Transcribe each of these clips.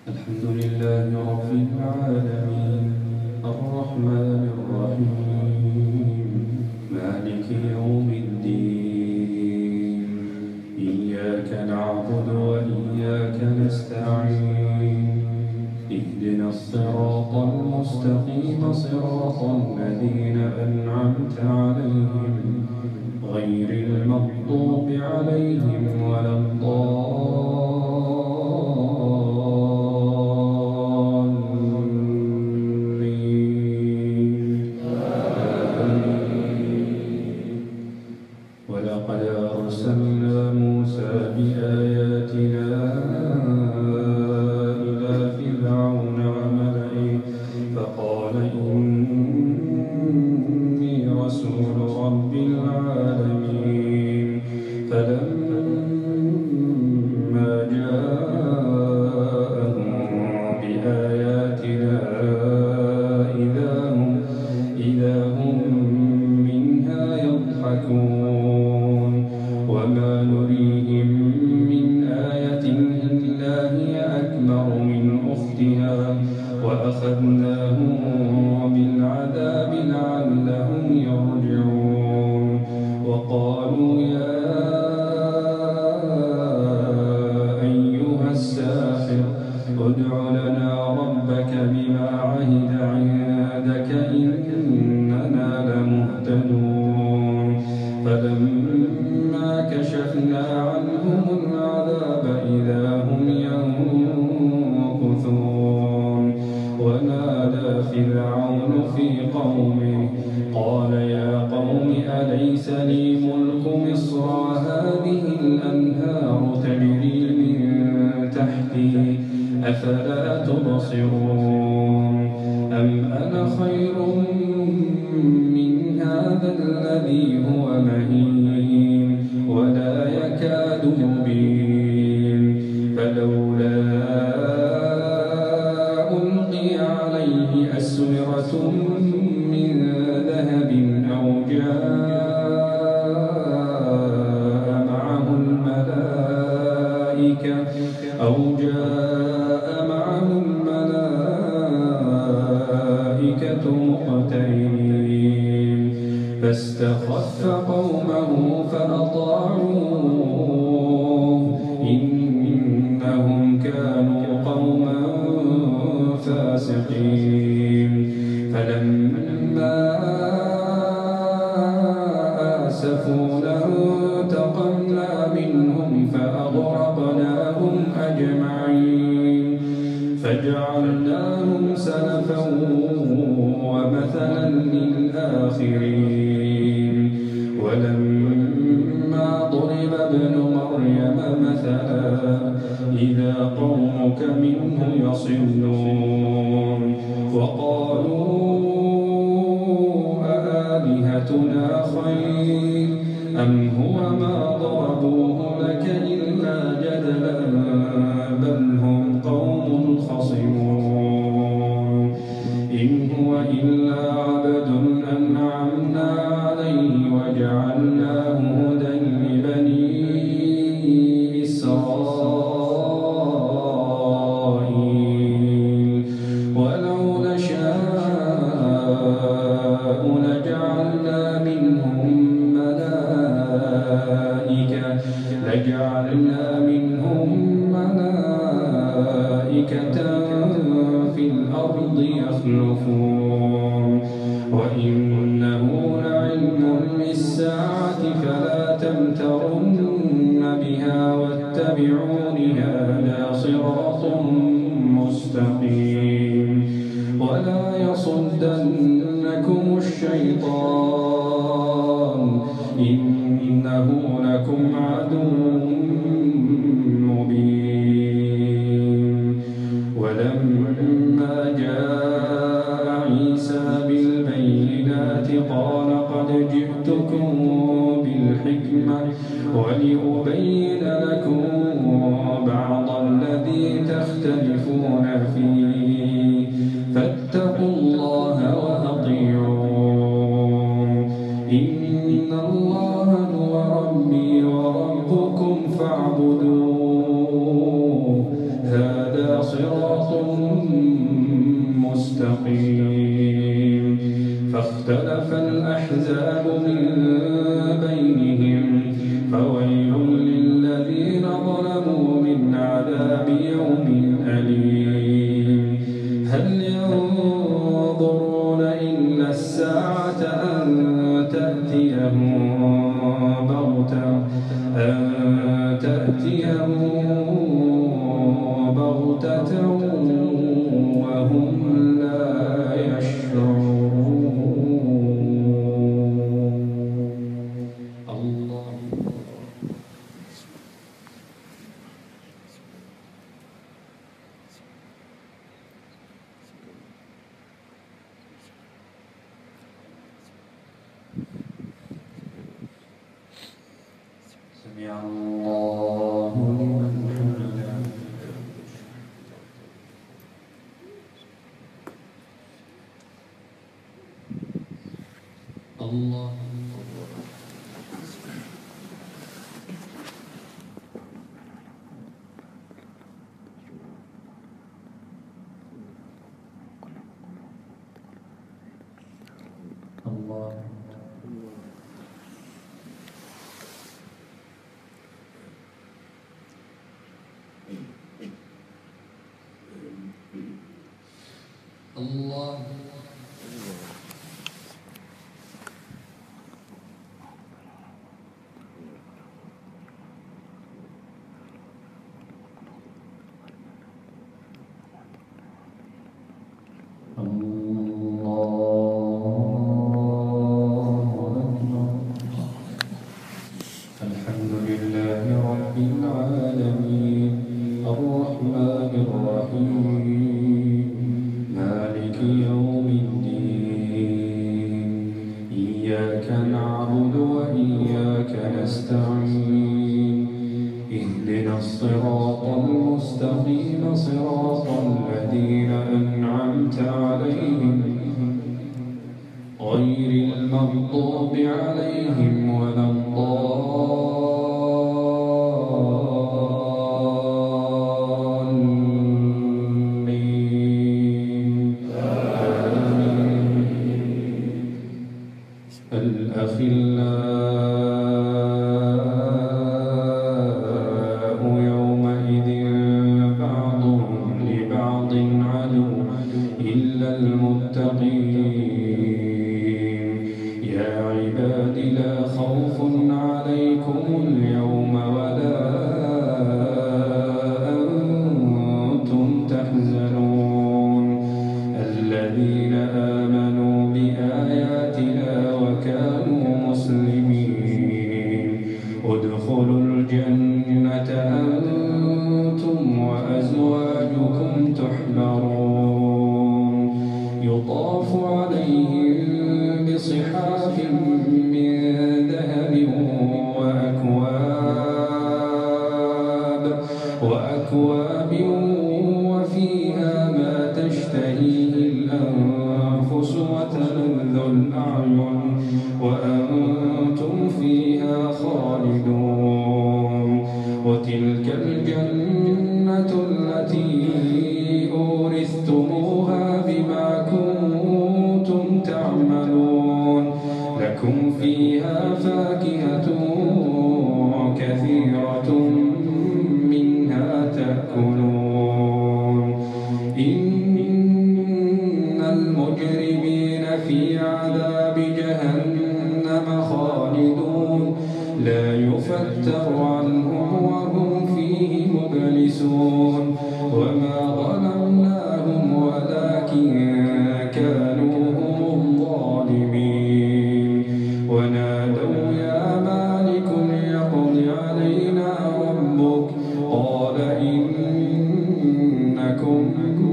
الحمد لله رب العالمين الرحمن الرحيم مالك يوم الدين إياك نعبد وإياك نستعين اهدنا الصراط المستقيم صراط الذين أنعمت عليهم غير المغضوب عليهم ولا ولقد أرسلنا موسى بآياتنا إلى فرعون وملئه فقال إني رسول رب العالمين فلما جاءهم بآياتنا إذا هم منها يضحكون وما نريهم من آية إلا هي أكبر من أختها وأخذناهم بالعذاب لعلهم يرجعون وقالوا يا أيها الساحر ادع لنا ربك بما عهد عندك إننا لمهتدون فلما كشفنا عنهم العذاب إذا هم ينكثون ونادى فرعون في قومه قال يا قوم أليس لي ملك مصر وهذه الأنهار تجري من تحتي أفلا تبصرون أم أنا خير من هذا الذي هو مهين ولا يكاد يبين فلولا ألقي عليه أسورة من ذهب أو جاء معه الملائكة مقترنين فاستخف قومه فأطاعوه إنهم كانوا قوما فاسقين فلما آسفونا انتقمنا منهم فأغرقناهم أجمعين فجعلناهم سلفا ومثلا للآخرين ولما ضرب ابن مريم مثلا إذا قومك منه يصدون وقالوا أآلهتنا خير أم هو ما ضربوه لك إلا جدلا بل هم قوم خصمون إن هو إلا عبد أنعمنا عليه وجعلناه هدى لبني إسرائيل ولو نشاء لجعلنا منهم ملائكة في الأرض يخلفون وإنه لعلم للساعة فلا تمترن بها واتبعون هذا صراط مستقيم ولا يصدنكم الشيطان إنه لكم عدو مبين ولما جاء عيسى بالبينات قال قد جئتكم بالحكمة ولأبين لكم بعض الذي تختلفون فيه فاتقوا الله وأطيعون إن الله هو ربي وربكم فاعبدوه هذا صراط مستقيم فاختلف الأحزاب من بينهم فويل للذين ظلموا من عذاب يوم أليم هل ينظرون إلا الساعة أن تأتيهم بغتة وهم لا يشعرون الله سمع الله لمن حمده الله الله الله الحمد لله رب العالمين الرحمن الرحيم مالك يوم الدين إياك نعبد وإياك نستعين اهدنا الصراط المستقيم صراط الذين أنعمت عليهم غير المغضوب عليهم ولا الضالين الأخلاء يومئذ بعضهم لبعض عدو إلا المتقين يا عباد لا خوف عليكم اليوم ولا أنتم تحزنون الذين آمنوا بآياتنا وكانوا مسلمين ادخلوا الجنة أنتم وأزواجكم تحبرون يطاف عليهم بصحاف من ذهب وأكواب وفيها ما تشتهيه الأنفس وتلذ الأعين وأنتم فيها خالدون وتلك الجنة التي أورثتموها بما كنتم تعملون لكم فيها فاكهة كثيرة منها تأكلون إن المجرمين في عذاب جهنم خالدون لا يفتر عنهم وهم فيه مبلسون وما ظلمناهم ولكن كانوا هم الظالمين ونادوا يا مالك ليقض علينا ربك قال إنكم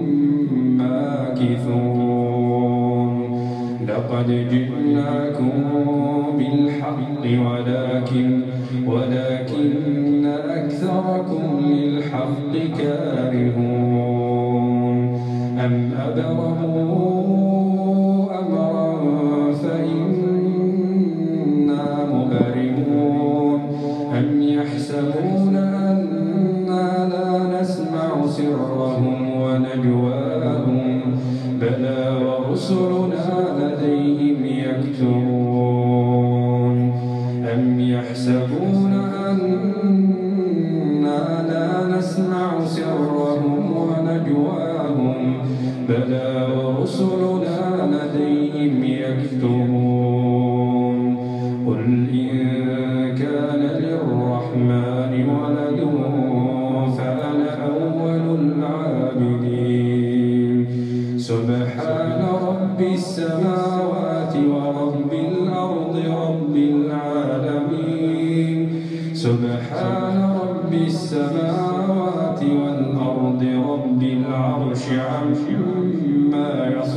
ماكثون لقد جئناكم بالحق ولكن أكثركم للحق كارهون أم أبرموا أمرا فإنا مبرمون أم يحسبون أنا لا نسمع سرهم ونجواهم بلى ورسلنا لديهم يكتبون أم يحسبون أنا لا نسمع سرهم ونجواهم بلى ورسلنا لديهم يكتبون قل إن كان للرحمن ولد فأنا أول العابدين سبحان رب السماوات ورب الأرض رب العالمين سبحان رب السماوات والأرض رب العرش عما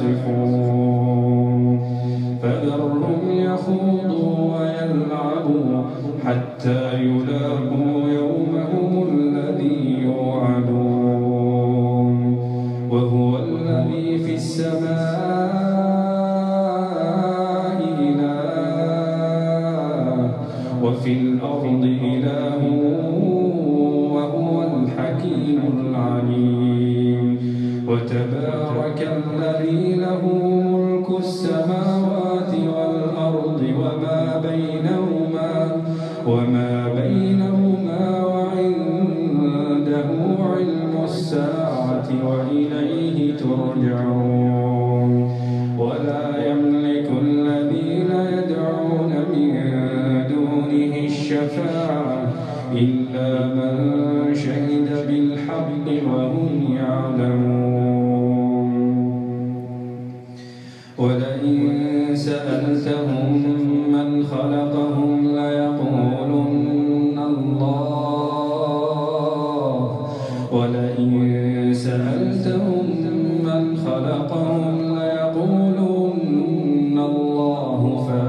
يصفون فذرهم يخوضوا ويلعبوا حتى يلاقوا يومهم الذي يوعدون وهو الذي في السماء إله وفي الأرض إله وهو الحكيم العليم وتبارك الذي له ملك السماوات والأرض وما بينهما وعنده علم الساعة وإليه ترجعون ولا يملك الذين يدعون من دونه الشفاعة إلا من شهد بالحق وهم يعلمون ولئن سألتهم من خلقهم ليقولن الله ولئن سألتهم من خلقهم ليقولن الله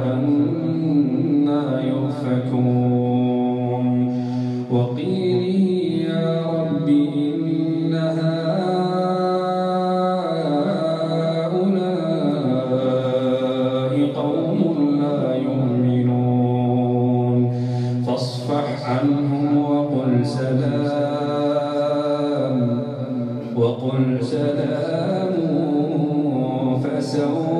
فأنى يؤفكون وقيله يا رب إن هؤلاء قوم لا يؤمنون فاصفح عنهم وقل سلام فسوف